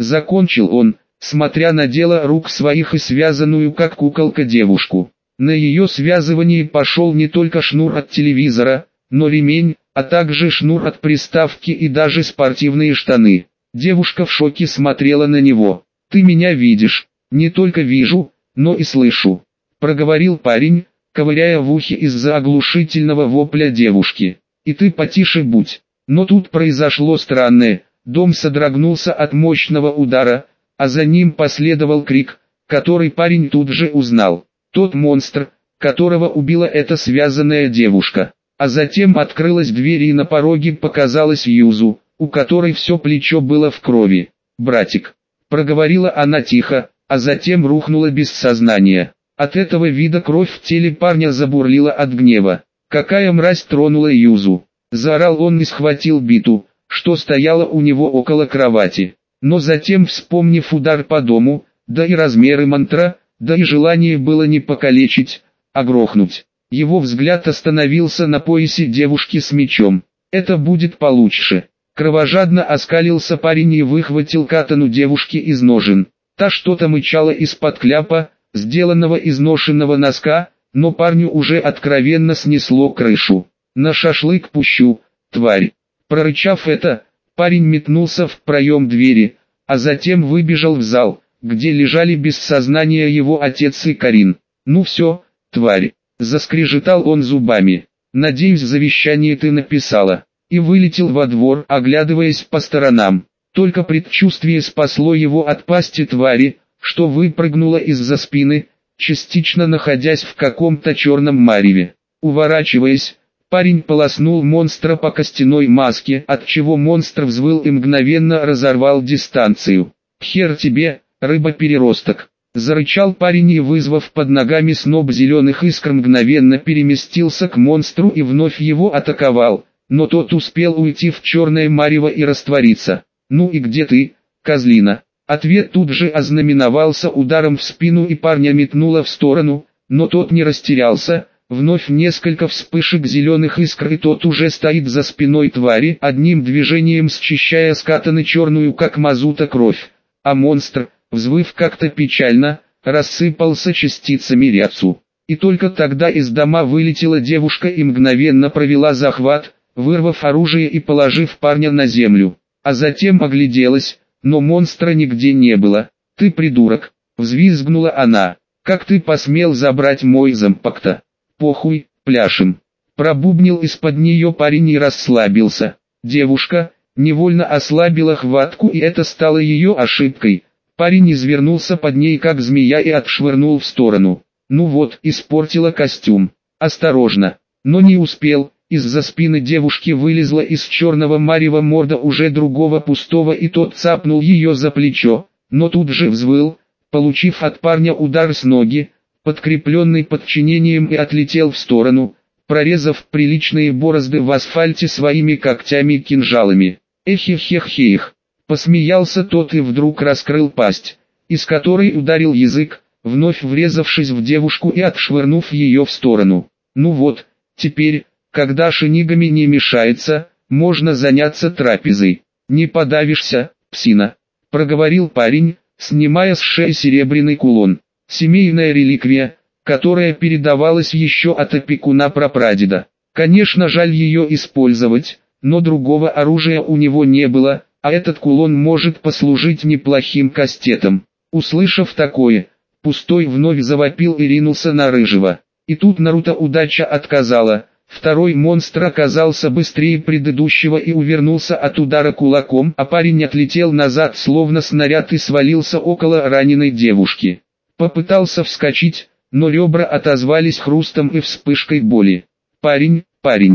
закончил он, смотря на дело рук своих и связанную как куколка девушку. На ее связывание пошел не только шнур от телевизора, но ремень, а также шнур от приставки и даже спортивные штаны. Девушка в шоке смотрела на него. «Ты меня видишь?» «Не только вижу, но и слышу», — проговорил парень, ковыряя в ухе из-за оглушительного вопля девушки. «И ты потише будь». Но тут произошло странное. Дом содрогнулся от мощного удара, а за ним последовал крик, который парень тут же узнал. Тот монстр, которого убила эта связанная девушка. А затем открылась дверь и на пороге показалась Юзу, у которой все плечо было в крови. «Братик», — проговорила она тихо, а затем рухнула без сознания. От этого вида кровь в теле парня забурлила от гнева. «Какая мразь тронула Юзу?» — заорал он и схватил биту, что стояла у него около кровати. Но затем, вспомнив удар по дому, да и размеры монстра, да и желание было не покалечить, а грохнуть, его взгляд остановился на поясе девушки с мечом. «Это будет получше». Кровожадно оскалился парень и выхватил катану девушки из ножен. Та что-то мычала из-под кляпа, сделанного из ношенного носка, но парню уже откровенно снесло крышу. «На шашлык пущу, тварь». Прорычав это, парень метнулся в проем двери, а затем выбежал в зал, где лежали без сознания его отец и Карин. «Ну все, тварь», — заскрежетал он зубами. «Надеюсь, завещание ты написала». И вылетел во двор, оглядываясь по сторонам. Только предчувствие спасло его от пасти твари, что выпрыгнула из-за спины, частично находясь в каком-то черном мареве. Уворачиваясь, парень полоснул монстра по костяной маске, отчего монстр взвыл и мгновенно разорвал дистанцию. «Хер тебе, рыба-переросток!» Зарычал парень и, вызвав под ногами сноп зеленых искр, мгновенно переместился к монстру и вновь его атаковал, но тот успел уйти в черное марево и раствориться. «Ну и где ты, козлина?» Ответ тут же ознаменовался ударом в спину и парня метнуло в сторону, но тот не растерялся. Вновь несколько вспышек зеленых искр и тот уже стоит за спиной твари, одним движением счищая с катаны черную как мазута кровь. А монстр, взвыв как-то печально, рассыпался частицами ряцу. И только тогда из дома вылетела девушка и мгновенно провела захват, вырвав оружие и положив парня на землю. А затем огляделась, но монстра нигде не было. «Ты придурок!» — взвизгнула она. «Как ты посмел забрать мой зомпакта?» «Похуй, пляшем!» — пробубнил из-под нее парень и расслабился. Девушка невольно ослабила хватку, и это стало ее ошибкой. Парень извернулся под ней как змея и отшвырнул в сторону. «Ну вот, испортила костюм. Осторожно!» Но не успел. Из-за спины девушки вылезла из черного марева морда уже другого пустого, и тот цапнул ее за плечо, но тут же взвыл, получив от парня удар с ноги, подкрепленный подчинением, и отлетел в сторону, прорезав приличные борозды в асфальте своими когтями-кинжалами. «Эхе-хех-хех!» — посмеялся тот и вдруг раскрыл пасть, из которой ударил язык, вновь врезавшись в девушку и отшвырнув ее в сторону. «Ну вот, теперь, когда шинигами не мешается, можно заняться трапезой. Не подавишься, псина», — проговорил парень, снимая с шеи серебряный кулон. Семейная реликвия, которая передавалась еще от опекуна-прапрадеда. Конечно, жаль ее использовать, но другого оружия у него не было, а этот кулон может послужить неплохим кастетом. Услышав такое, пустой вновь завопил и ринулся на рыжего. И тут Наруто удача отказала. Второй монстр оказался быстрее предыдущего и увернулся от удара кулаком, а парень отлетел назад словно снаряд и свалился около раненой девушки. Попытался вскочить, но ребра отозвались хрустом и вспышкой боли. «Парень,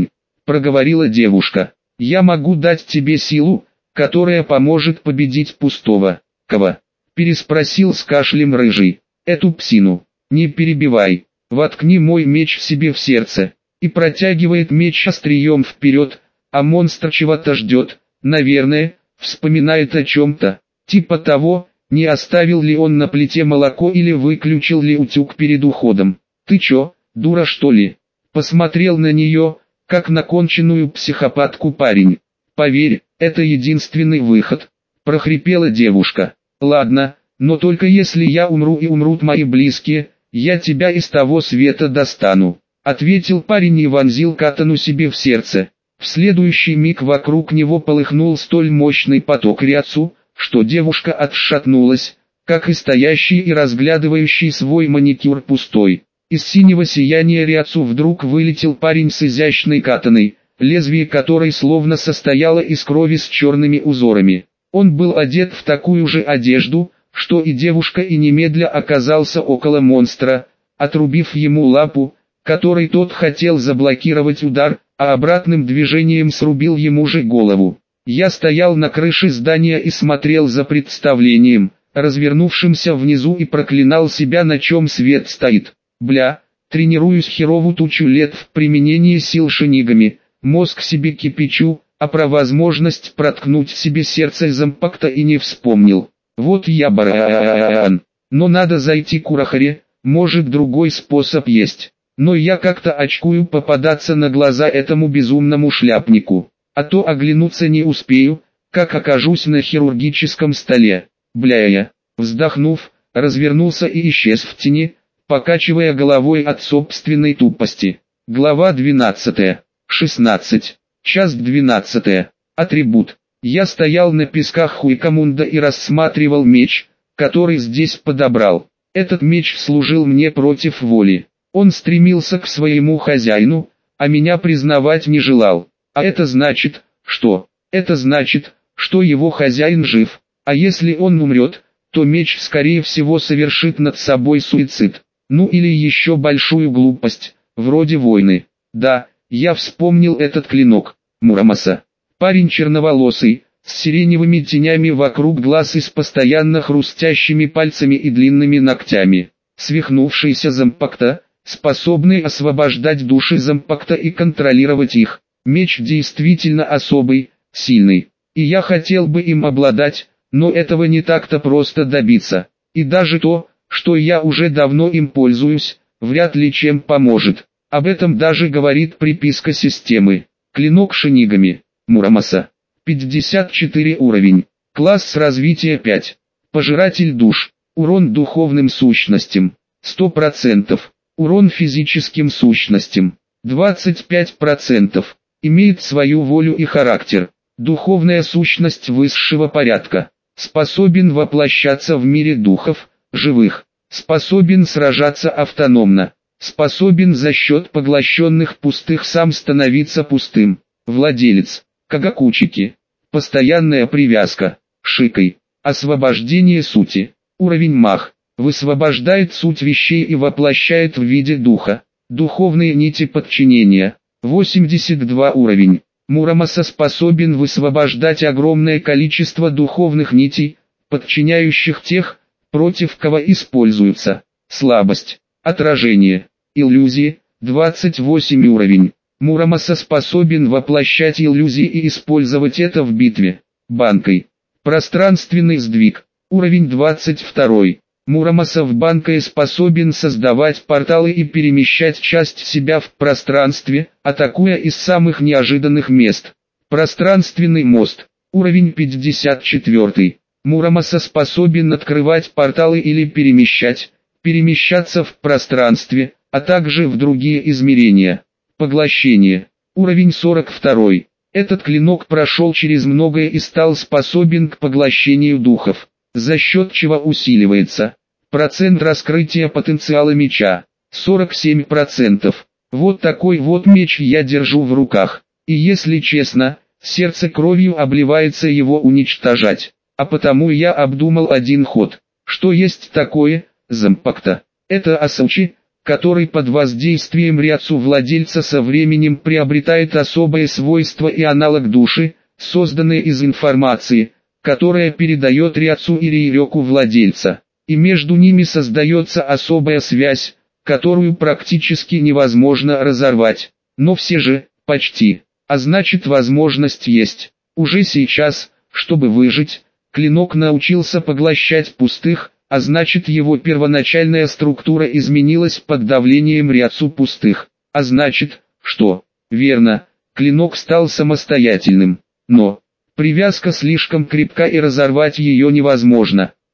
— проговорила девушка, — я могу дать тебе силу, которая поможет победить пустого». «Кого?» — переспросил с кашлем рыжий. «Эту псину. Не перебивай. Воткни мой меч себе в сердце». И протягивает меч острием вперед, а монстр чего-то ждет, наверное, вспоминает о чем-то. Типа того, не оставил ли он на плите молоко или выключил ли утюг перед уходом. «Ты чё, дура что ли?» Посмотрел на нее, как на конченую психопатку парень. «Поверь, это единственный выход», — прохрипела девушка. Ладно, но только если я умру и умрут мои близкие, я тебя из того света достану, ответил парень и вонзил катану себе в сердце. В следующий миг вокруг него полыхнул столь мощный поток рядцу, что девушка отшатнулась, как и стоящий и разглядывающий свой маникюр пустой. Из синего сияния рядцу вдруг вылетел парень с изящной катаной, лезвие которой словно состояло из крови с черными узорами. Он был одет в такую же одежду, что и девушка, и немедля оказался около монстра, отрубив ему лапу, которой тот хотел заблокировать удар, а обратным движением срубил ему же голову. Я стоял на крыше здания и смотрел за представлением, развернувшимся внизу, и проклинал себя, на чем свет стоит. Бля, тренируюсь херову тучу лет в применении сил шинигами, мозг себе кипячу, а про возможность проткнуть себе сердце зомпакта и не вспомнил. Вот я баран. Но надо зайти к Урахаре, может другой способ есть. Но я как-то очкую попадаться на глаза этому безумному шляпнику. А то оглянуться не успею, как окажусь на хирургическом столе. Бля. Вздохнув, развернулся и исчез в тени, покачивая головой от собственной тупости. Глава 12. 16. Час 12. Атрибут. Я стоял на песках Хуикамунда и рассматривал меч, который здесь подобрал. Этот меч служил мне против воли. Он стремился к своему хозяину, а меня признавать не желал. А это значит, что? Это значит, что его хозяин жив, а если он умрет, то меч скорее всего совершит над собой суицид. Ну или еще большую глупость, вроде войны. Да, я вспомнил этот клинок. Мурамаса. Парень черноволосый, с сиреневыми тенями вокруг глаз и с постоянно хрустящими пальцами и длинными ногтями. Свихнувшийся зомпакта, способный освобождать души зомпакта и контролировать их. Меч действительно особый, сильный. И я хотел бы им обладать, но этого не так-то просто добиться. И даже то, что я уже давно им пользуюсь, вряд ли чем поможет. Об этом даже говорит приписка системы. Клинок шинигами. Мурамаса. 54 уровень. Класс развития 5. Пожиратель душ. Урон духовным сущностям. 100%. Урон физическим сущностям. 25%. Имеет свою волю и характер. Духовная сущность высшего порядка. Способен воплощаться в мире духов, живых. Способен сражаться автономно. Способен за счет поглощенных пустых сам становиться пустым. Владелец. Кагакучики. Постоянная привязка. Шикой. Освобождение сути. Уровень мах. Высвобождает суть вещей и воплощает в виде духа. Духовные нити подчинения. 82 уровень. Мурамаса способен высвобождать огромное количество духовных нитей, подчиняющих тех, против кого используются. Слабость. Отражение. Иллюзии. 28 уровень. Мурамаса способен воплощать иллюзии и использовать это в битве. Банкой. Пространственный сдвиг. Уровень 22. Мурамаса в банкой способен создавать порталы и перемещать часть себя в пространстве, атакуя из самых неожиданных мест. Пространственный мост. Уровень 54. Мурамаса способен открывать порталы или перемещаться в пространстве, а также в другие измерения. Поглощение. Уровень 42. Этот клинок прошел через многое и стал способен к поглощению духов, за счет чего усиливается процент раскрытия потенциала меча. 47%. Вот такой вот меч я держу в руках. И если честно, сердце кровью обливается его уничтожать. А потому я обдумал один ход. Что есть такое зомпакта? Это асучи, который под воздействием рядцу владельца со временем приобретает особое свойство и аналог души, созданное из информации, которая передает рядцу и рейрёку владельца. И между ними создается особая связь, которую практически невозможно разорвать. Но все же, почти. А значит, возможность есть. Уже сейчас, чтобы выжить, клинок научился поглощать пустых, а значит его первоначальная структура изменилась под давлением рядцу пустых. А значит, что? Верно, клинок стал самостоятельным. Но привязка слишком крепка и разорвать ее невозможно.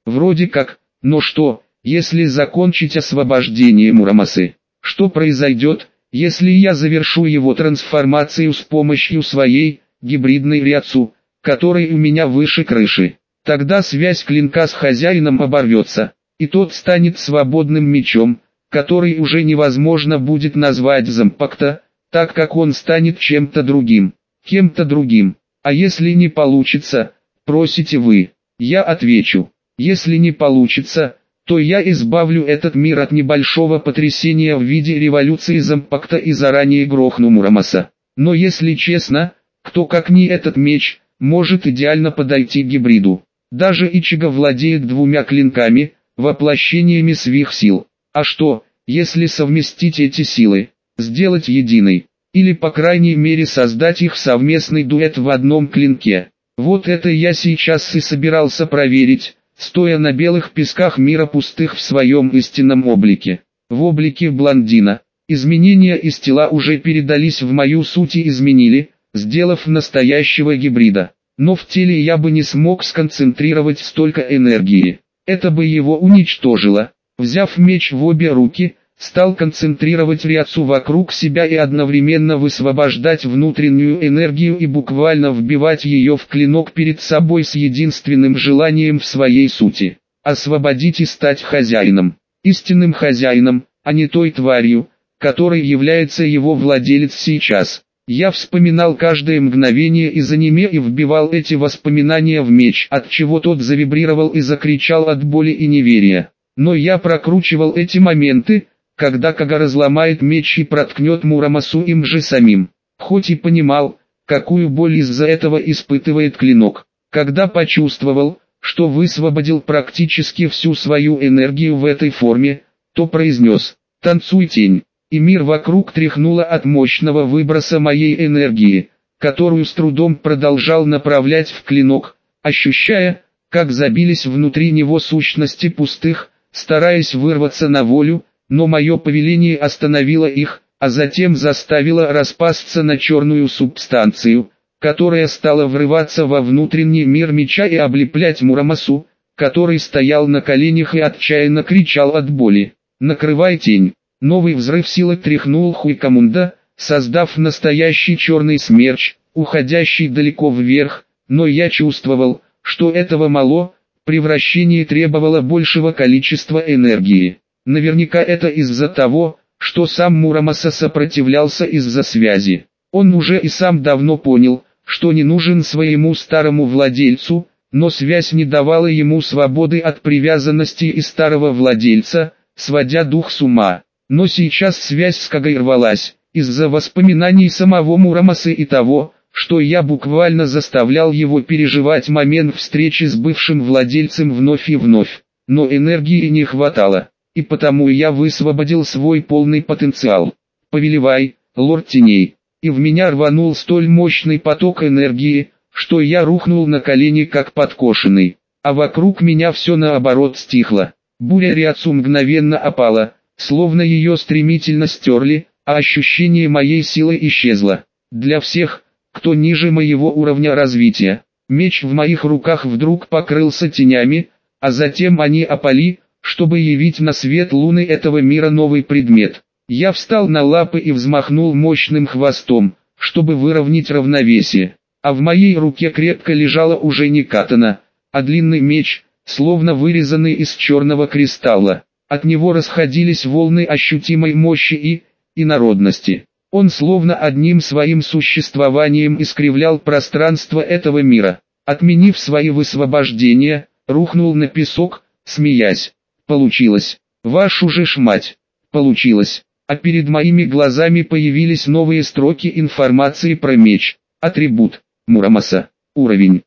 Вроде как, но что, если закончить освобождение Мурамасы? Что произойдет, если я завершу его трансформацию с помощью своей гибридной Ряцу, который у меня выше крыши? Тогда связь клинка с хозяином оборвется, и тот станет свободным мечом, который уже невозможно будет назвать Зампакта, так как он станет чем-то другим, кем-то другим. А если не получится, просите вы, я отвечу, если не получится, то я избавлю этот мир от небольшого потрясения в виде революции Зампакта и заранее грохну Мурамаса. Но если честно, кто как не этот меч, может идеально подойти к гибриду. Даже Ичиго владеет двумя клинками, воплощениями своих сил. А что, если совместить эти силы, сделать единой, или по крайней мере создать их совместный дуэт в одном клинке? Вот это я сейчас и собирался проверить, стоя на белых песках мира пустых в своем истинном облике. В облике блондина. Изменения из тела уже передались в мою суть и изменили, сделав настоящего гибрида. Но в теле я бы не смог сконцентрировать столько энергии. Это бы его уничтожило. Взяв меч в обе руки, стал концентрировать Ряцу вокруг себя и одновременно высвобождать внутреннюю энергию и буквально вбивать ее в клинок перед собой с единственным желанием в своей сути. Освободить и стать хозяином. Истинным хозяином, а не той тварью, которой является его владелец сейчас. Я вспоминал каждое мгновение из аниме и вбивал эти воспоминания в меч, от чего тот завибрировал и закричал от боли и неверия. Но я прокручивал эти моменты, когда Кага разломает меч и проткнет Мурамасу им же самим. Хоть и понимал, какую боль из-за этого испытывает клинок. Когда почувствовал, что высвободил практически всю свою энергию в этой форме, то произнес: «Танцуй, тень». И мир вокруг тряхнуло от мощного выброса моей энергии, которую с трудом продолжал направлять в клинок, ощущая, как забились внутри него сущности пустых, стараясь вырваться на волю, но мое повеление остановило их, а затем заставило распасться на черную субстанцию, которая стала врываться во внутренний мир меча и облеплять Мурамасу, который стоял на коленях и отчаянно кричал от боли. «Накрывай, тень!» Новый взрыв силы тряхнул Хуикамунда, создав настоящий черный смерч, уходящий далеко вверх, но я чувствовал, что этого мало, превращение требовало большего количества энергии. Наверняка это из-за того, что сам Мурамаса сопротивлялся из-за связи. Он уже и сам давно понял, что не нужен своему старому владельцу, но связь не давала ему свободы от привязанности и старого владельца, сводя дух с ума. Но сейчас связь с Кагой рвалась, из-за воспоминаний самого Мурамасы и того, что я буквально заставлял его переживать момент встречи с бывшим владельцем вновь и вновь. Но энергии не хватало, и потому я высвободил свой полный потенциал. «Повелевай, лорд теней!» И в меня рванул столь мощный поток энергии, что я рухнул на колени как подкошенный, а вокруг меня все наоборот стихло. Буря Ряцу мгновенно опала, словно ее стремительно стерли, а ощущение моей силы исчезло. Для всех, кто ниже моего уровня развития, меч в моих руках вдруг покрылся тенями, а затем они опали, чтобы явить на свет луны этого мира новый предмет. Я встал на лапы и взмахнул мощным хвостом, чтобы выровнять равновесие. А в моей руке крепко лежала уже не катана, а длинный меч, словно вырезанный из черного кристалла. От него расходились волны ощутимой мощи и инородности. Он словно одним своим существованием искривлял пространство этого мира. Отменив свои высвобождения, рухнул на песок, смеясь. Получилось. Вашу же ж мать. Получилось. А перед моими глазами появились новые строки информации про меч. Атрибут. Мурамаса. Уровень.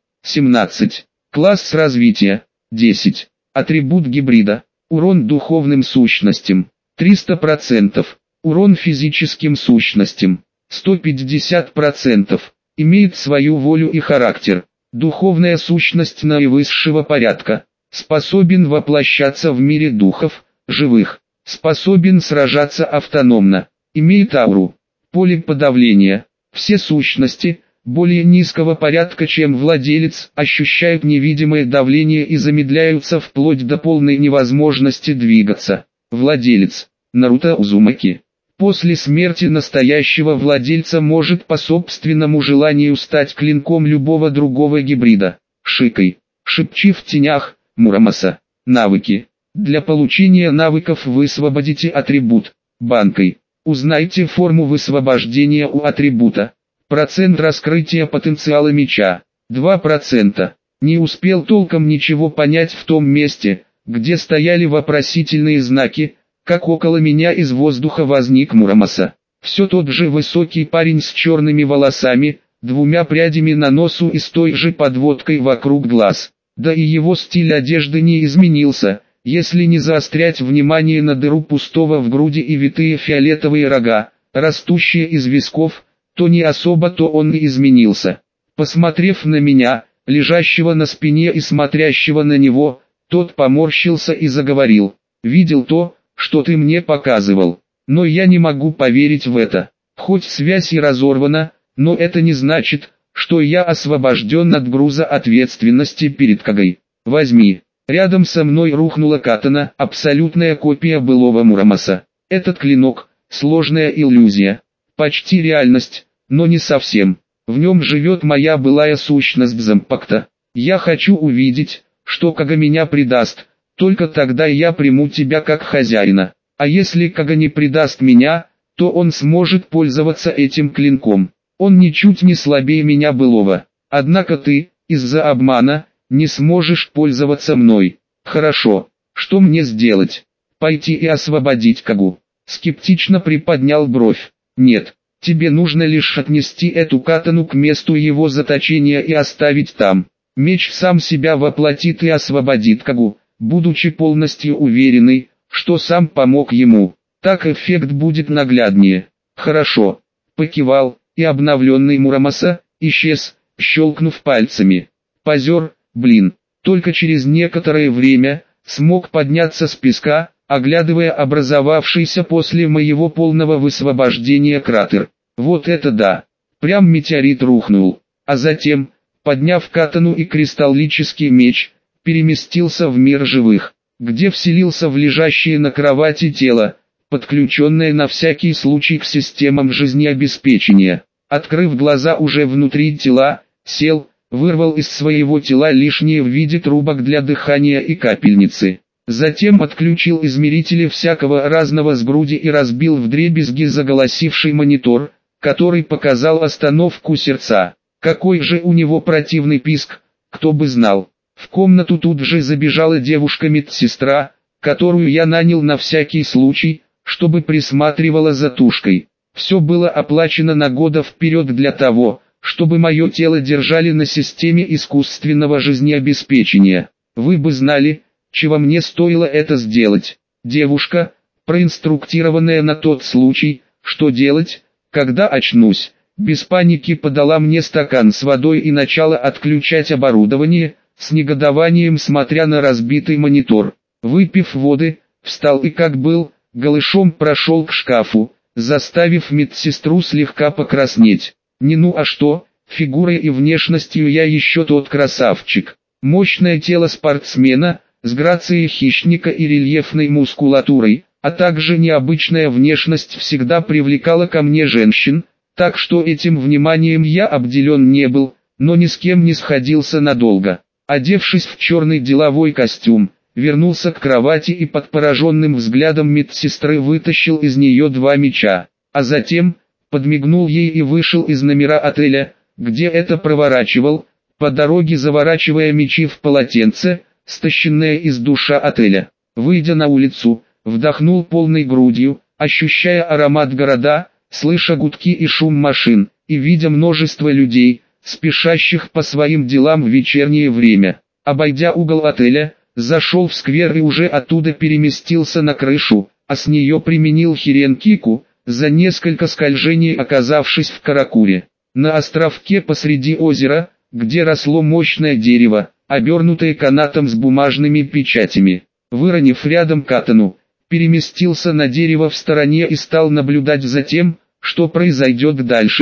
17. Класс развития. 10. Атрибут гибрида. Урон духовным сущностям 300%, урон физическим сущностям 150%, имеет свою волю и характер, духовная сущность наивысшего порядка, способен воплощаться в мире духов, живых, способен сражаться автономно, имеет ауру, поле подавления, все сущности, более низкого порядка, чем владелец, ощущают невидимое давление и замедляются вплоть до полной невозможности двигаться. Владелец Наруто Узумаки после смерти настоящего владельца может по собственному желанию стать клинком любого другого гибрида. Шикой. Шепчи в тенях, Мурамаса. Навыки. Для получения навыков высвободите атрибут. Банкой. Узнайте форму высвобождения у атрибута. Процент раскрытия потенциала меча. 2%. Не успел толком ничего понять в том месте, где стояли вопросительные знаки, как около меня из воздуха возник Мурамаса. Все тот же высокий парень с черными волосами, 2 прядями на носу и с той же подводкой вокруг глаз. Да и его стиль одежды не изменился, если не заострять внимание на дыру пустого в груди и витые фиолетовые рога, растущие из висков, то не особо-то он и изменился. Посмотрев на меня, лежащего на спине и смотрящего на него, тот поморщился и заговорил. «Видел то, что ты мне показывал, но я не могу поверить в это. Хоть связь и разорвана, но это не значит, что я освобожден от груза ответственности перед Кагой. Возьми». Рядом со мной рухнула катана, абсолютная копия былого Мурамаса. Этот клинок – сложная иллюзия, почти реальность, но не совсем. В нем живет моя былая сущность Зампакта. Я хочу увидеть, что Кага меня предаст, только тогда я приму тебя как хозяина. А если Кага не предаст меня, то он сможет пользоваться этим клинком. Он ничуть не слабее меня былого. Однако ты, из-за обмана, не сможешь пользоваться мной. Хорошо, что мне сделать? Пойти и освободить Кагу? Скептично приподнял бровь. Нет, тебе нужно лишь отнести эту катану к месту его заточения и оставить там. Меч сам себя воплотит и освободит Кагу, будучи полностью уверенный, что сам помог ему. Так эффект будет нагляднее. Хорошо. Покивал, и обновленный Мурамаса исчез, щелкнув пальцами. Позер. Блин, только через некоторое время смог подняться с песка, оглядывая образовавшийся после моего полного высвобождения кратер. Вот это да! Прям метеорит рухнул. А затем, подняв катану и кристаллический меч, переместился в мир живых, где вселился в лежащее на кровати тело, подключенное на всякий случай к системам жизнеобеспечения. Открыв глаза уже внутри тела, сел, вырвал из своего тела лишнее в виде трубок для дыхания и капельницы. Затем отключил измерители всякого разного с груди и разбил вдребезги заголосивший монитор, который показал остановку сердца. Какой же у него противный писк, кто бы знал. В комнату тут же забежала девушка-медсестра, которую я нанял на всякий случай, чтобы присматривала за тушкой. Все было оплачено на года вперед для того, чтобы мое тело держали на системе искусственного жизнеобеспечения. Вы бы знали, чего мне стоило это сделать. Девушка, проинструктированная на тот случай, что делать, когда очнусь, без паники подала мне стакан с водой и начала отключать оборудование, с негодованием смотря на разбитый монитор. Выпив воды, встал и как был, голышом прошел к шкафу, заставив медсестру слегка покраснеть. Не ну а что, фигурой и внешностью я еще тот красавчик. Мощное тело спортсмена, с грацией хищника и рельефной мускулатурой, а также необычная внешность всегда привлекала ко мне женщин, так что этим вниманием я обделен не был, но ни с кем не сходился надолго. Одевшись в черный деловой костюм, вернулся к кровати и под пораженным взглядом медсестры вытащил из нее 2 меча, а затем подмигнул ей и вышел из номера отеля, где это проворачивал, по дороге заворачивая мечи в полотенце, стащенное из душа отеля. Выйдя на улицу, вдохнул полной грудью, ощущая аромат города, слыша гудки и шум машин, и видя множество людей, спешащих по своим делам в вечернее время. Обойдя угол отеля, зашел в сквер и уже оттуда переместился на крышу, а с нее применил хирен-кику, за несколько скольжений оказавшись в Каракуре. На островке посреди озера, где росло мощное дерево, обернутое канатом с бумажными печатями. Выронив рядом катану, переместился на дерево в стороне и стал наблюдать за тем, что произойдет дальше.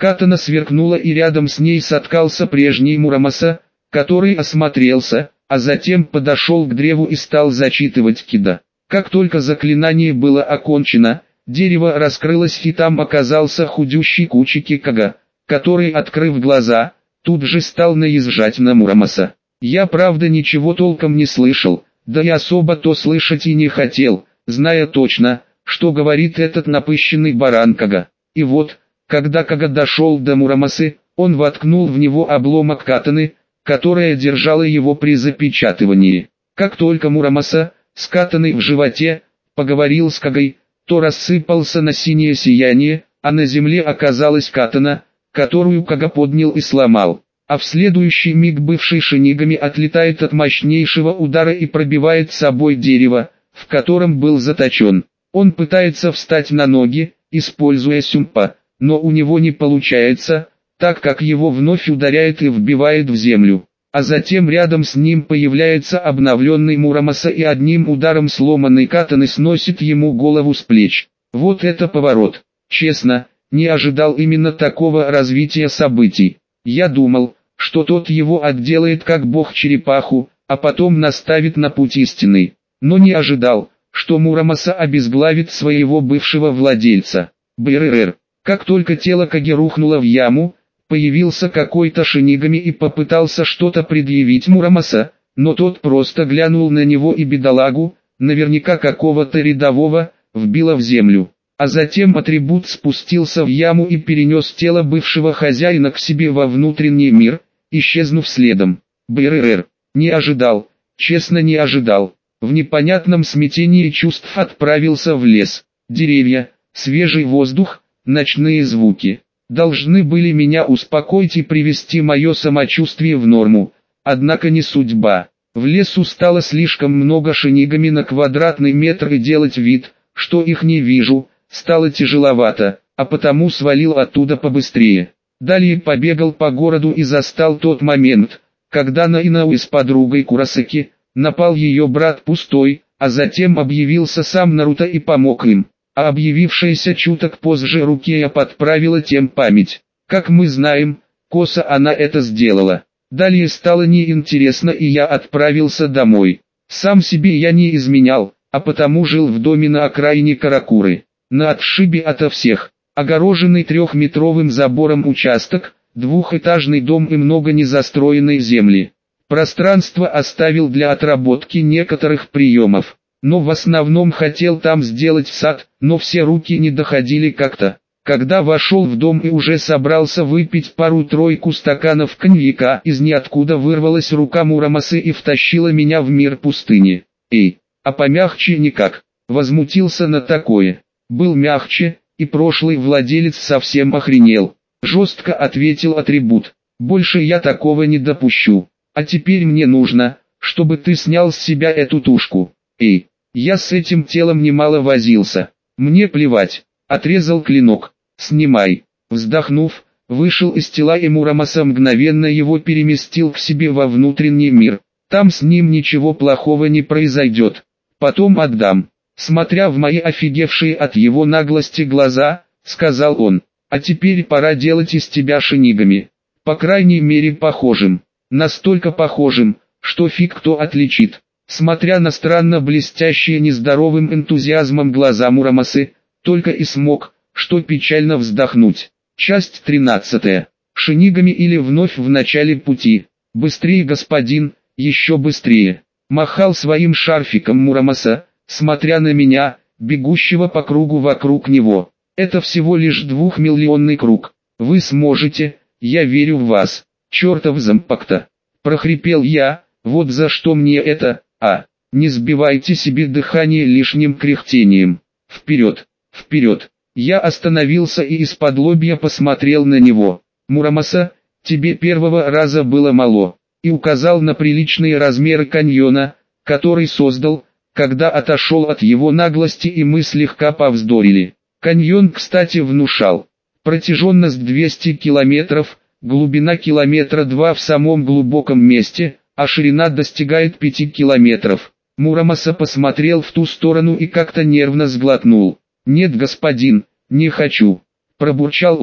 Катана сверкнула, и рядом с ней соткался прежний Мурамаса, который осмотрелся, а затем подошел к древу и стал зачитывать кида. Как только заклинание было окончено, дерево раскрылось, и там оказался худющий Кучики Кага, который, открыв глаза, тут же стал наезжать на Мурамаса. Я правда ничего толком не слышал, да и особо то слышать и не хотел, зная точно, что говорит этот напыщенный баран Кага. И вот, когда Кага дошел до Мурамасы, он воткнул в него обломок катаны, которая держала его при запечатывании. Как только Мурамаса, с катаной в животе, поговорил с Кагой, то рассыпался на синее сияние, а на земле оказалась катана, которую Кага поднял и сломал. А в следующий миг бывший Шинигами отлетает от мощнейшего удара и пробивает собой дерево, в котором был заточен. Он пытается встать на ноги, используя сюмпа, но у него не получается, так как его вновь ударяет и вбивает в землю. А затем рядом с ним появляется обновленный Мурамаса и одним ударом сломанной катаны сносит ему голову с плеч. Вот это поворот. Честно, не ожидал именно такого развития событий. Я думал, что тот его отделает как бог-черепаху, а потом наставит на путь истинный. Но не ожидал, что Мурамаса обезглавит своего бывшего владельца. БРР. Как только тело Каги рухнуло в яму, появился какой-то Шинигами и попытался что-то предъявить Мурамаса, но тот просто глянул на него и бедолагу, наверняка какого-то рядового, вбило в землю. А затем атрибут спустился в яму и перенес тело бывшего хозяина к себе во внутренний мир, исчезнув следом. БРР. Не ожидал, честно не ожидал. В непонятном смятении чувств отправился в лес. Деревья, свежий воздух, ночные звуки должны были меня успокоить и привести мое самочувствие в норму. Однако не судьба. В лесу стало слишком много Шинигами на квадратный метр, и делать вид, что их не вижу, стало тяжеловато, а потому свалил оттуда побыстрее. Далее побегал по городу и застал тот момент, когда на Инау с подругой Курасаки напал ее брат Пустой, а затем объявился сам Наруто и помог им. А объявившаяся чуток позже Рукея подправила тем память. Как мы знаем, косо она это сделала. Далее стало неинтересно, и я отправился домой. Сам себе я не изменял, а потому жил в доме на окраине Каракуры. На отшибе ото всех, огороженный 3-метровым забором участок, двухэтажный дом и много незастроенной земли. Пространство оставил для отработки некоторых приемов. Но в основном хотел там сделать сад, но все руки не доходили как-то. Когда вошел в дом и уже собрался выпить пару-тройку стаканов коньяка, из ниоткуда вырвалась рука Мурамасы и втащила меня в мир пустыни. Эй, а помягче никак. Возмутился на такое. Был мягче, и прошлый владелец совсем охренел. Жестко ответил атрибут. Больше я такого не допущу. А теперь мне нужно, чтобы ты снял с себя эту тушку. Эй. Я с этим телом немало возился. Мне плевать. Отрезал клинок. Снимай. Вздохнув, вышел из тела, и Мурамаса мгновенно его переместил к себе во внутренний мир. Там с ним ничего плохого не произойдет. Потом отдам. Смотря в мои офигевшие от его наглости глаза, сказал он. А теперь пора делать из тебя Шинигами. По крайней мере похожим. Настолько похожим, что фиг кто отличит. Смотря на странно блестящие нездоровым энтузиазмом глаза Мурамасы, только и смог, что печально вздохнуть. Часть 13. Шинигами или вновь в начале пути. Быстрее, господин, еще быстрее. Махал своим шарфиком Мурамаса, смотря на меня, бегущего по кругу вокруг него. Это всего лишь 2-миллионный круг. Вы сможете, я верю в вас. Чертов зомпакта. Прохрипел я, вот за что мне это. Не сбивайте себе дыхание лишним кряхтением. Вперед, вперед. Я остановился и из-под-лобья посмотрел на него. Мурамаса, тебе первого раза было мало. И указал на приличные размеры каньона, который создал, когда отошел от его наглости, и мы слегка повздорили. Каньон, кстати, внушал. Протяженность 200 километров, глубина километра 2 в самом глубоком месте, а ширина достигает 5 километров. Мурамаса посмотрел в ту сторону и как-то нервно сглотнул. «Нет, господин, не хочу», – пробурчал он.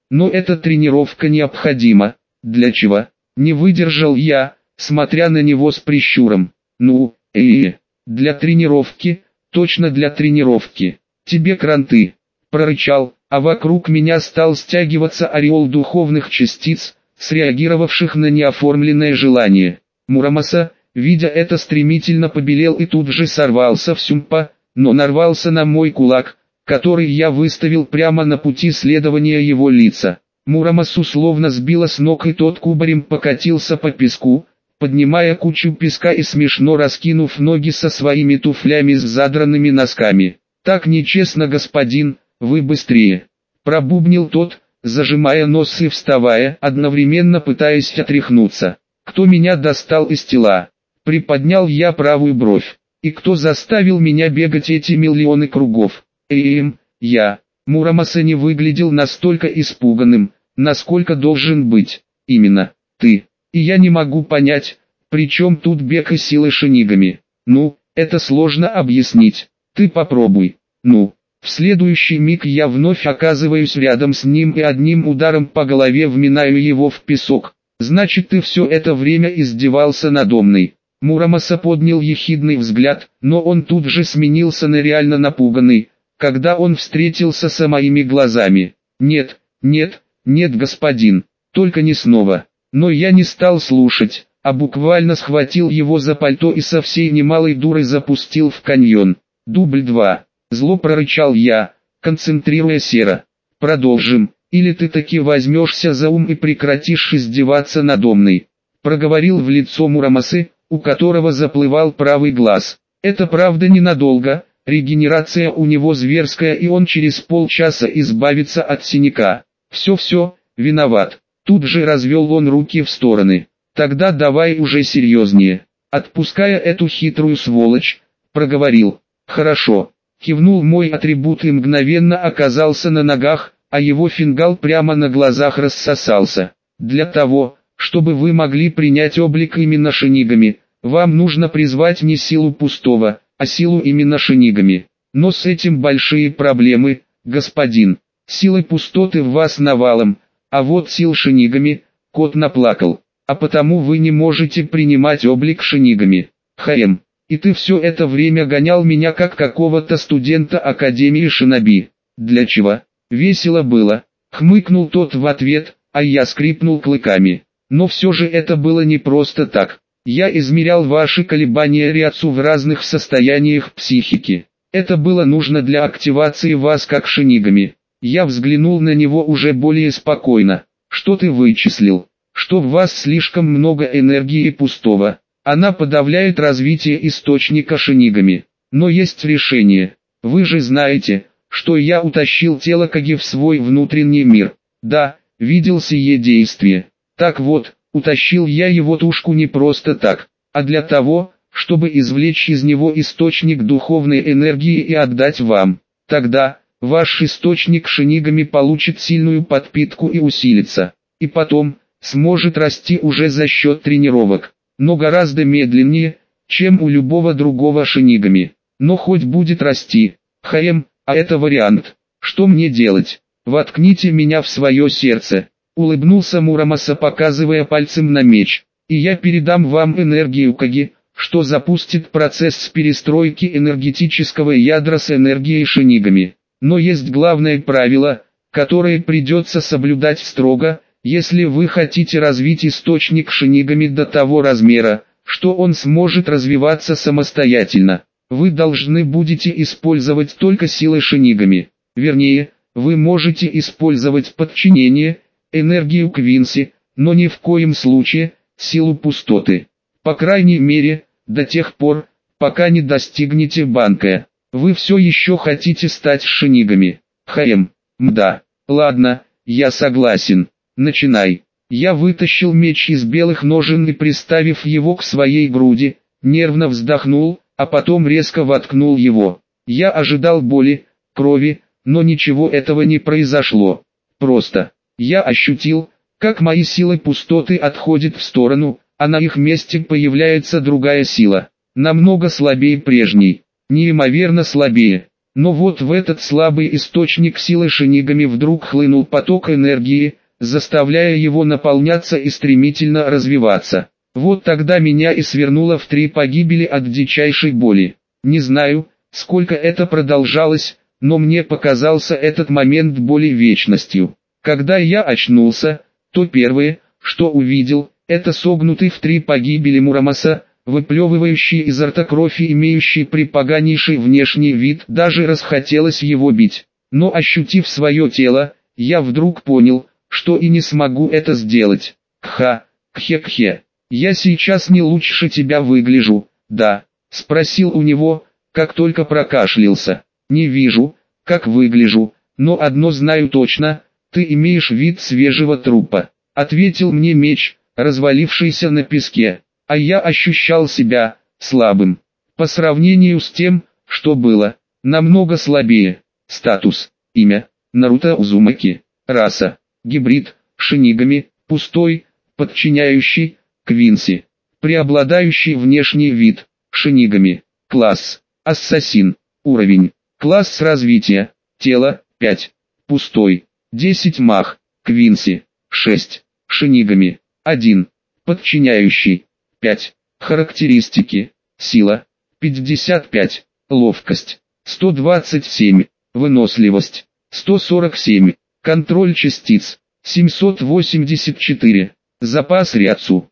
Но эта тренировка необходима. Для чего? Не выдержал я, смотря на него с прищуром. Ну, для тренировки, точно для тренировки. Тебе кранты. Прорычал, а вокруг меня стал стягиваться ореол духовных частиц, среагировавших на неоформленное желание. Мурамаса, видя это, стремительно побелел и тут же сорвался в сюмпа, но нарвался на мой кулак, который я выставил прямо на пути следования его лица. Мурамасу словно сбило с ног, и тот кубарем покатился по песку, поднимая кучу песка и смешно раскинув ноги со своими туфлями с задранными носками. «Так нечестно, господин, вы быстрее!» Пробубнил тот, зажимая нос и вставая, одновременно пытаясь отряхнуться. «Кто меня достал из тела?» Приподнял я правую бровь. «И кто заставил меня бегать эти миллионы кругов?» Я. Мурамаса не выглядел настолько испуганным, насколько должен быть. «Именно, ты. И я не могу понять, при чем тут бег и силы шинигами. Ну, это сложно объяснить. Ты попробуй». Ну. В следующий миг я вновь оказываюсь рядом с ним и одним ударом по голове вминаю его в песок. «Значит, ты все это время издевался надо мной». Мурамаса поднял ехидный взгляд, но он тут же сменился на реально напуганный, когда он встретился с моими глазами. «Нет, нет, нет, господин, только не снова». Но я не стал слушать, а буквально схватил его за пальто и со всей немалой дурой запустил в каньон. Дубль 2. Зло прорычал я, концентрируя сера. «Продолжим, или ты таки возьмешься за ум и прекратишь издеваться надо мной», проговорил в лицо Мурамасы, у которого заплывал правый глаз. «Это правда ненадолго, регенерация у него зверская, и он через полчаса избавится от синяка. Все, виноват». Тут же развел он руки в стороны. «Тогда давай уже серьезнее». Отпуская эту хитрую сволочь, проговорил. «Хорошо». Кивнул мой атрибут и мгновенно оказался на ногах, а его фингал прямо на глазах рассосался. «Для того, чтобы вы могли принять облик именно шинигами, вам нужно призвать не силу пустого, а силу именно шинигами. Но с этим большие проблемы, господин. Силы пустоты в вас навалом, а вот сил шинигами, кот наплакал. А потому вы не можете принимать облик шинигами. Хаем. И ты все это время гонял меня как какого-то студента Академии Шиноби. Для чего?» «Весело было», — хмыкнул тот в ответ, а я скрипнул клыками. «Но все же это было не просто так. Я измерял ваши колебания Риацу в разных состояниях психики. Это было нужно для активации вас как шинигами». Я взглянул на него уже более спокойно. «Что ты вычислил? Что в вас слишком много энергии пустого. Она подавляет развитие источника шинигами. Но есть решение. Вы же знаете, что я утащил тело Каги в свой внутренний мир. Да, видел сие действие. Так вот, утащил я его тушку не просто так, а для того, чтобы извлечь из него источник духовной энергии и отдать вам. Тогда ваш источник шинигами получит сильную подпитку и усилится. И потом сможет расти уже за счет тренировок. Но гораздо медленнее, чем у любого другого шинигами. Но хоть будет расти. Хаем, а это вариант. Что мне делать? Воткните меня в свое сердце. Улыбнулся Мурамаса, показывая пальцем на меч. И я передам вам энергию Каги, что запустит процесс перестройки энергетического ядра с энергией шинигами. Но есть главное правило, которое придется соблюдать строго, если вы хотите развить источник шинигами до того размера, что он сможет развиваться самостоятельно. Вы должны будете использовать только силы шинигами. Вернее, вы можете использовать подчинение, энергию Квинси, но ни в коем случае силу пустоты. По крайней мере, до тех пор, пока не достигнете банка. Вы все еще хотите стать шинигами. Хаем. Мда. Ладно, я согласен. Начинай. Я вытащил меч из белых ножен и, приставив его к своей груди, нервно вздохнул, а потом резко воткнул его. Я ожидал боли, крови, но ничего этого не произошло. Просто я ощутил, как мои силы пустоты отходят в сторону, а на их месте появляется другая сила, намного слабее прежней, неимоверно слабее. Но вот в этот слабый источник силы Шинигами вдруг хлынул поток энергии, заставляя его наполняться и стремительно развиваться. Вот тогда меня и свернуло в 3 погибели от дичайшей боли. Не знаю, сколько это продолжалось, но мне показался этот момент боли вечностью. Когда я очнулся, то первое, что увидел, это согнутый в 3 погибели Мурамаса, выплевывающий изо рта кровь и имеющий припоганейший внешний вид, даже расхотелось его бить. Но ощутив свое тело, я вдруг понял, что и не смогу это сделать. Кхе-кхе, я сейчас не лучше тебя выгляжу, да? Спросил у него, как только прокашлялся. Не вижу, как выгляжу, но одно знаю точно, ты имеешь вид свежего трупа. Ответил мне меч, развалившийся на песке, а я ощущал себя слабым. По сравнению с тем, что было, намного слабее. Статус, имя, Наруто Узумаки, раса, гибрид, Шинигами, пустой, подчиняющий, Квинси, преобладающий внешний вид, Шинигами, класс, ассасин, уровень, класс развития, тело, 5, пустой, 10 мах, Квинси, 6, Шинигами, 1, подчиняющий, 5, характеристики, сила, 55, ловкость, 127, выносливость, 147, контроль частиц, 784, запас Ряцу,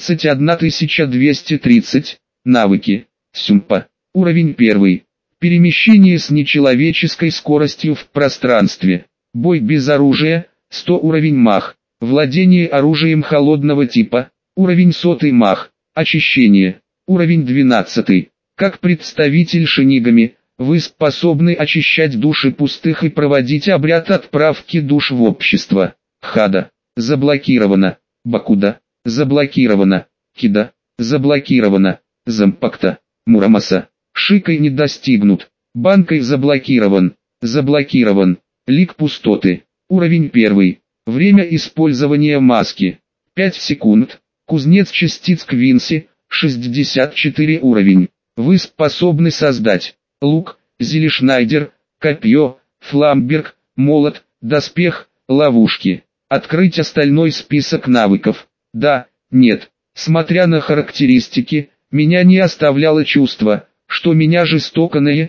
31230, навыки, Сюмпа, уровень 1, перемещение с нечеловеческой скоростью в пространстве, бой без оружия, 100 уровень мах, владение оружием холодного типа, уровень 100 мах, очищение, уровень 12, как представитель Шинигами, вы способны очищать души пустых и проводить обряд отправки душ в общество. Хада, заблокировано, Бакуда, заблокировано, Кида, заблокировано, Зампакта, Мурамаса, Шикой не достигнут, Банкой заблокирован, Лик пустоты, уровень 1, время использования маски, 5 секунд, Кузнец частиц Квинси, 64 уровень, вы способны создать лук, Зелешнайдер, копье, фламберг, молот, доспех, ловушки. Открыть остальной список навыков. Да, нет. Смотря на характеристики, меня не оставляло чувство, что меня жестоко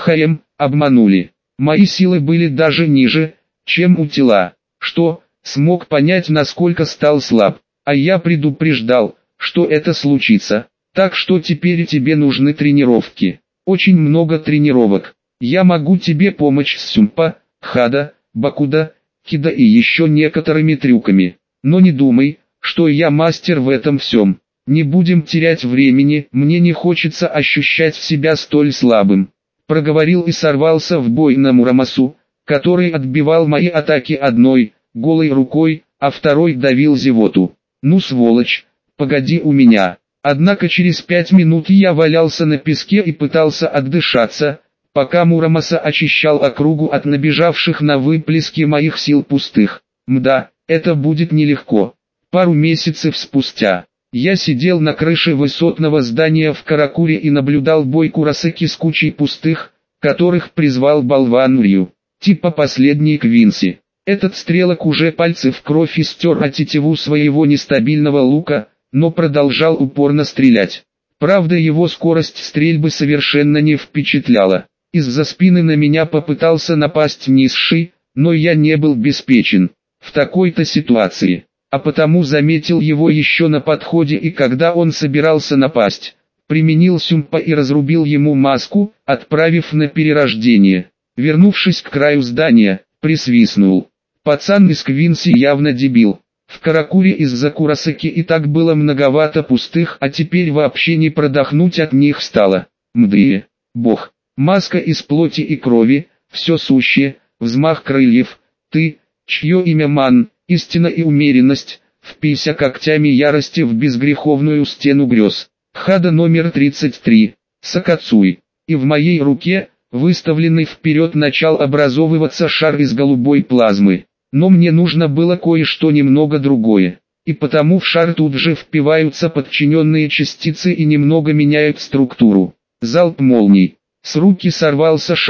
обманули. Мои силы были даже ниже, чем у тела. Что, смог понять, насколько стал слаб. А я предупреждал, что это случится. Так что теперь тебе нужны тренировки. Очень много тренировок. Я могу тебе помочь с Сюмпа, Хада, Бакуда, Кида и еще некоторыми трюками. Но не думай, что я мастер в этом всем. Не будем терять времени, мне не хочется ощущать себя столь слабым. Проговорил и сорвался в бой на Мурамасу, который отбивал мои атаки одной, голой рукой, а второй давил зевоту. Ну сволочь, погоди у меня. Однако через 5 минут я валялся на песке и пытался отдышаться, пока Мурамаса очищал округу от набежавших на выплески моих сил пустых. Мда, это будет нелегко. Пару месяцев спустя, я сидел на крыше высотного здания в Каракуре и наблюдал бой Курасаки с кучей пустых, которых призвал болван Рью, типа последний Квинси. Этот стрелок уже пальцы в кровь истер о тетиву своего нестабильного лука, но продолжал упорно стрелять. Правда, его скорость стрельбы совершенно не впечатляла. Из-за спины на меня попытался напасть низший, но я не был обеспечен в такой-то ситуации, а потому заметил его еще на подходе, и когда он собирался напасть, применил Сюмпа и разрубил ему маску, отправив на перерождение. Вернувшись к краю здания, присвистнул. Пацан из Квинси явно дебил. В Каракуре из-за Курасаки и так было многовато пустых, а теперь вообще не продохнуть от них стало. Мдые, бог, маска из плоти и крови, все сущее, взмах крыльев, ты, чье имя Ман, истина и умеренность, впейся когтями ярости в безгреховную стену грез. Хада номер 33, Сакацуй, и в моей руке, выставленный вперед, начал образовываться шар из голубой плазмы. Но мне нужно было кое-что немного другое, и потому в шар тут же впиваются подчиненные частицы и немного меняют структуру. Залп молний. С руки сорвался шар,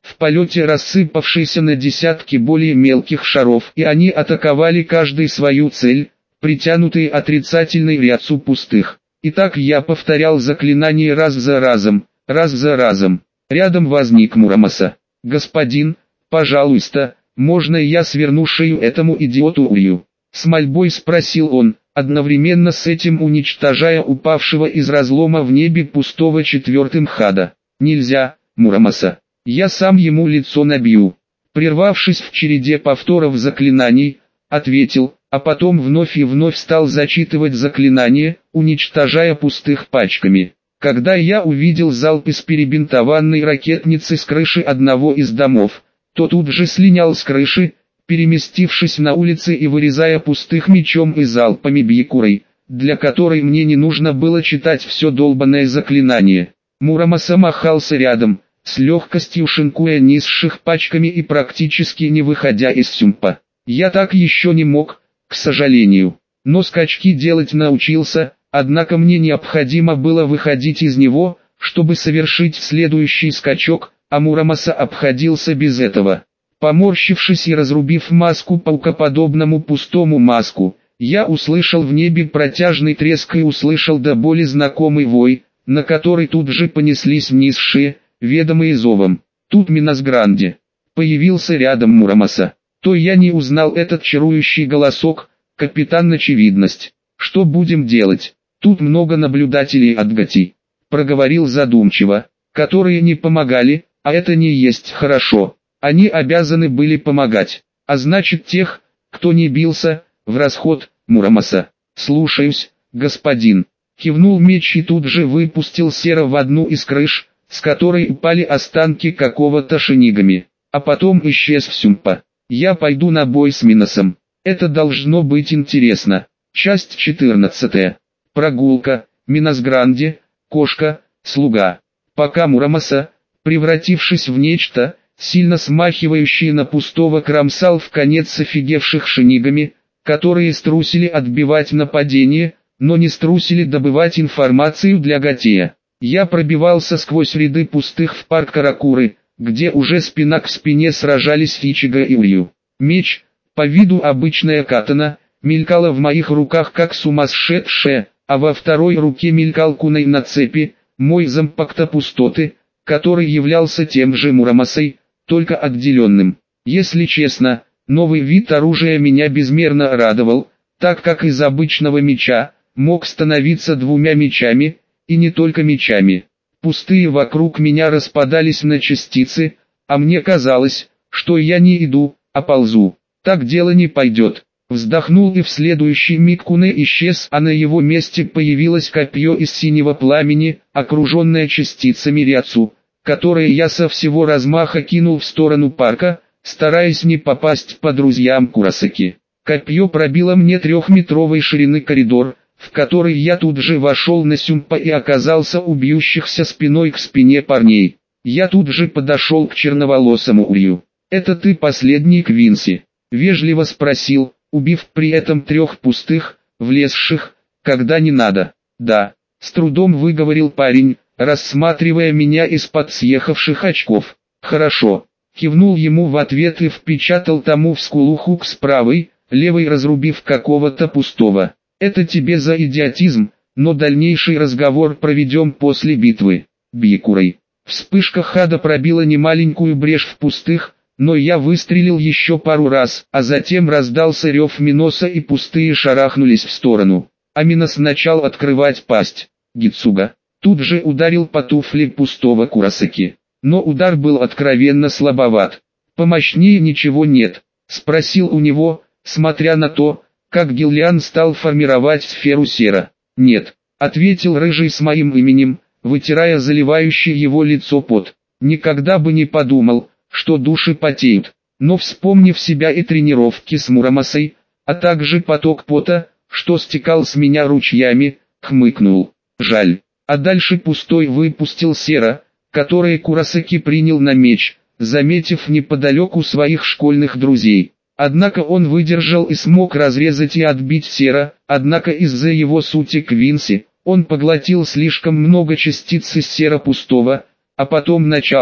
в полете рассыпавшиеся на десятки более мелких шаров, и они атаковали каждый свою цель, притянутые отрицательной рядцу пустых. И так я повторял заклинание раз за разом, раз за разом. Рядом возник Мурамаса. «Господин, пожалуйста, можно я сверну шею этому идиоту Урью?» С мольбой спросил он, одновременно с этим уничтожая упавшего из разлома в небе пустого четвертым хада. «Нельзя, Мурамаса. Я сам ему лицо набью». Прервавшись в череде повторов заклинаний, ответил, а потом вновь и вновь стал зачитывать заклинание, уничтожая пустых пачками. Когда я увидел залп из перебинтованной ракетницы с крыши одного из домов, то тут же слинял с крыши, переместившись на улице и вырезая пустых мечом и залпами бьякурой, для которой мне не нужно было читать все долбанное заклинание. Мурамаса махался рядом, с легкостью шинкуя низших пачками и практически не выходя из сюмпа. Я так еще не мог, к сожалению, но скачки делать научился, однако мне необходимо было выходить из него, чтобы совершить следующий скачок, а Мурамаса обходился без этого. Поморщившись и разрубив маску паукоподобному пустому маску, я услышал в небе протяжный треск и услышал до боли знакомый вой, на который тут же понеслись низшие, ведомые зовом. Тут Минасгранди. Появился рядом Мурамаса. То я не узнал этот чарующий голосок, капитан Очевидность. «Что будем делать? Тут много наблюдателей от Гати», — проговорил задумчиво, которые не помогали, а это не есть хорошо. Они обязаны были помогать, а значит тех, кто не бился, в расход. Мурамаса. «Слушаюсь, господин», — кивнул меч и тут же выпустил Сера в одну из крыш, с которой упали останки какого-то шинигами, а потом исчез в сюмпа. «Я пойду на бой с Миносом. Это должно быть интересно». Часть 14. Прогулка, Минасгранди, кошка, слуга. Пока Мурамаса, превратившись в нечто, сильно смахивающее на пустого, кромсал в конец офигевших шинигами, которые струсили отбивать нападение, но не струсили добывать информацию для Гатея. Я пробивался сквозь ряды пустых в парк Каракуры, где уже спина к спине сражались Фичига и Урью. Меч, по виду обычная катана, мелькала в моих руках как сумасшедшая, а во второй руке мелькал кунай на цепи, мой зампакта пустоты, который являлся тем же Мурамасой, только отделенным. Если честно, новый вид оружия меня безмерно радовал, так как из обычного меча мог становиться двумя мечами, и не только мечами. Пустые вокруг меня распадались на частицы, а мне казалось, что я не иду, а ползу. Так дело не пойдет. Вздохнул и в следующий миг Куне исчез, а на его месте появилось копье из синего пламени, окруженное частицами рядцу, которые я со всего размаха кинул в сторону парка, стараясь не попасть по друзьям Курасаки. Копье пробило мне 3-метровой ширины коридор, в который я тут же вошел на сюмпа и оказался у бьющихся спиной к спине парней. Я тут же подошел к черноволосому Урью. «Это ты последний, Квинси?» — вежливо спросил, убив при этом 3 пустых, влезших, когда не надо. «Да», — с трудом выговорил парень, рассматривая меня из-под съехавших очков. «Хорошо», — кивнул ему в ответ и впечатал тому в скулу хук с правой, левой разрубив какого-то пустого. «Это тебе за идиотизм, но дальнейший разговор проведем после битвы». Бьякурой. Вспышка хада пробила немаленькую брешь в пустых, но я выстрелил еще пару раз, а затем раздался рев Миноса и пустые шарахнулись в сторону. А Минос начал открывать пасть. Гицуга тут же ударил по туфле пустого Курасаки. Но удар был откровенно слабоват. «Помощнее ничего нет?» — спросил у него, смотря на то, как Гиллиан стал формировать сферу Сера. «Нет», — ответил рыжий с моим именем, вытирая заливающий его лицо пот. «Никогда бы не подумал, что души потеют». Но вспомнив себя и тренировки с Мурамасой, а также поток пота, что стекал с меня ручьями, хмыкнул. «Жаль». А дальше пустой выпустил Сера, который Курасаки принял на меч, заметив неподалеку своих школьных друзей. Однако он выдержал и смог разрезать и отбить Сера, однако из-за его сути Квинси, он поглотил слишком много частиц из Сера пустого, а потом начал,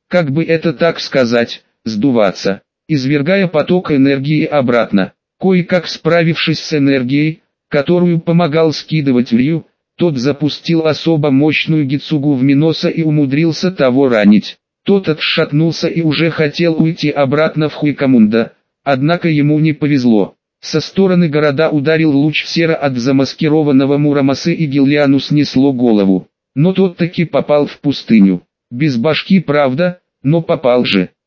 как бы это так сказать, сдуваться, извергая поток энергии обратно. Кое-как справившись с энергией, которую помогал скидывать Рю, тот запустил особо мощную гицугу в Миноса и умудрился того ранить. Тот отшатнулся и уже хотел уйти обратно в Хуикамунда, однако ему не повезло. Со стороны города ударил луч сера от замаскированного Мурамасы и Гильяну снесло голову. Но тот таки попал в пустыню. Без башки, правда, но попал же.